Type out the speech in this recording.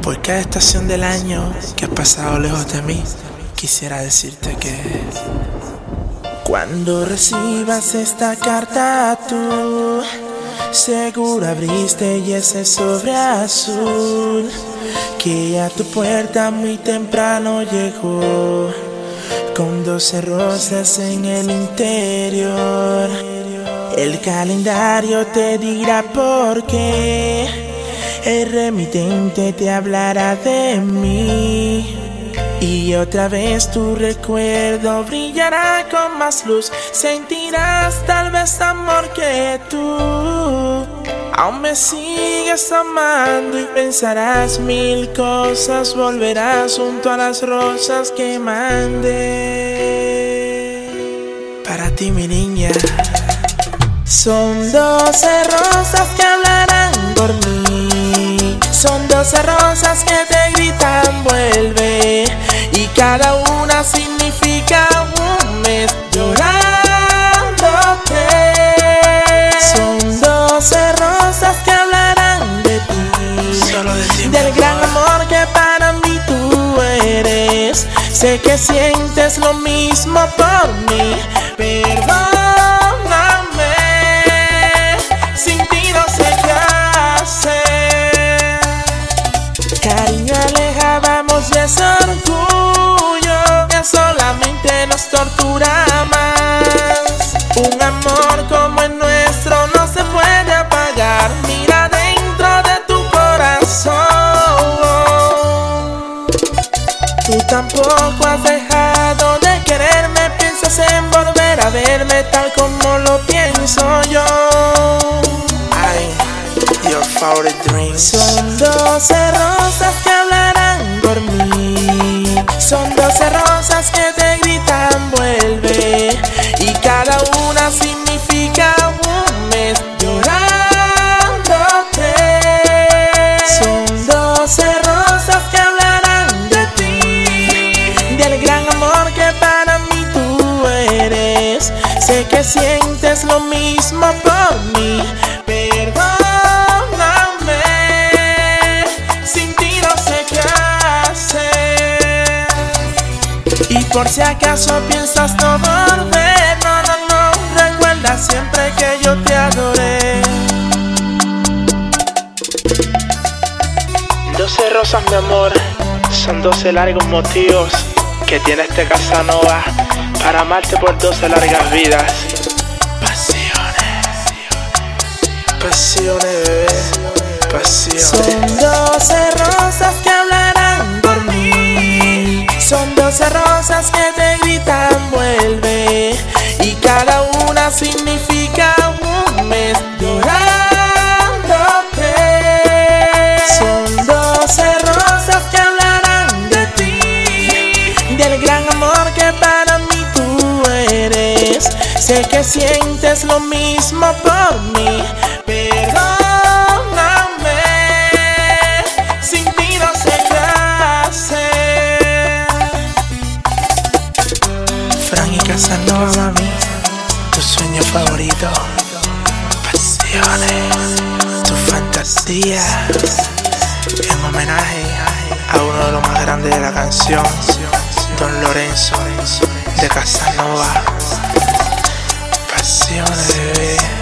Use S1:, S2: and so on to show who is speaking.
S1: Por cada estación del año que has pasado lejos de mí, quisiera decirte que cuando recibas esta carta tú seguro abriste y ese sobre azul que a tu puerta muy temprano llegó con 12 rosas en el interior. El calendario te dirá por qué, el remitente te hablará de mí, y otra vez tu recuerdo brillará con más luz. Sentirás tal vez amor que tú aún me sigues amando, y pensarás mil cosas. Volverás junto a las rosas que mandé para ti, mi niña. Son 12 rosas que hablarán por mí, son 12 rosas que te gritan vuelve, y cada una significa un mes llorándote. Son 12 rosas que hablarán de ti, solo de ti,
S2: del gran amor que para mí tú eres. Sé que sientes lo mismo por mí, perdóname, sin ti no sé qué hacer. Cariño, alejábamos de ese orgullo que solamente nos tortura más. Un amor como el nuestro no se puede apagar. Mira dentro de tu corazón, tú tampoco has dejado de quererme. Piensas en volver a verme tal como lo pienso yo.
S1: Your favorite dreams.
S2: Son 12 rosas que hablarán por mí, son 12 rosas que te gritan vuelve, y cada una significa un mes llorándote. Son 12 rosas que hablarán de ti, del gran amor que para mí tú eres. Sé que sientes lo mismo por mí, perdóname, sin ti no sé qué hacer. Y por si acaso piensas no volver, no, no, no, recuerda siempre que yo te adoré.
S1: 12 rosas, mi amor, son 12 largos motivos que tiene este Casanova para amarte por 12 largas vidas. Pasiones, bebé, pasiones.
S2: Son 12 rosas que hablarán por mí, son 12 rosas que te gritan vuelve, y cada una significa un mes llorándote. Son 12 rosas que hablarán de ti, del gran amor que para mí tú eres. Sé que sientes lo mismo por mí, perdóname, sin ti no sé qué hacer.
S1: Frank y Casanova, tu sueño favorito, pasiones, tu fantasía, en homenaje a uno de los más grandes de la canción, Don Lorenzo de Casanova. Pasiones, bebé.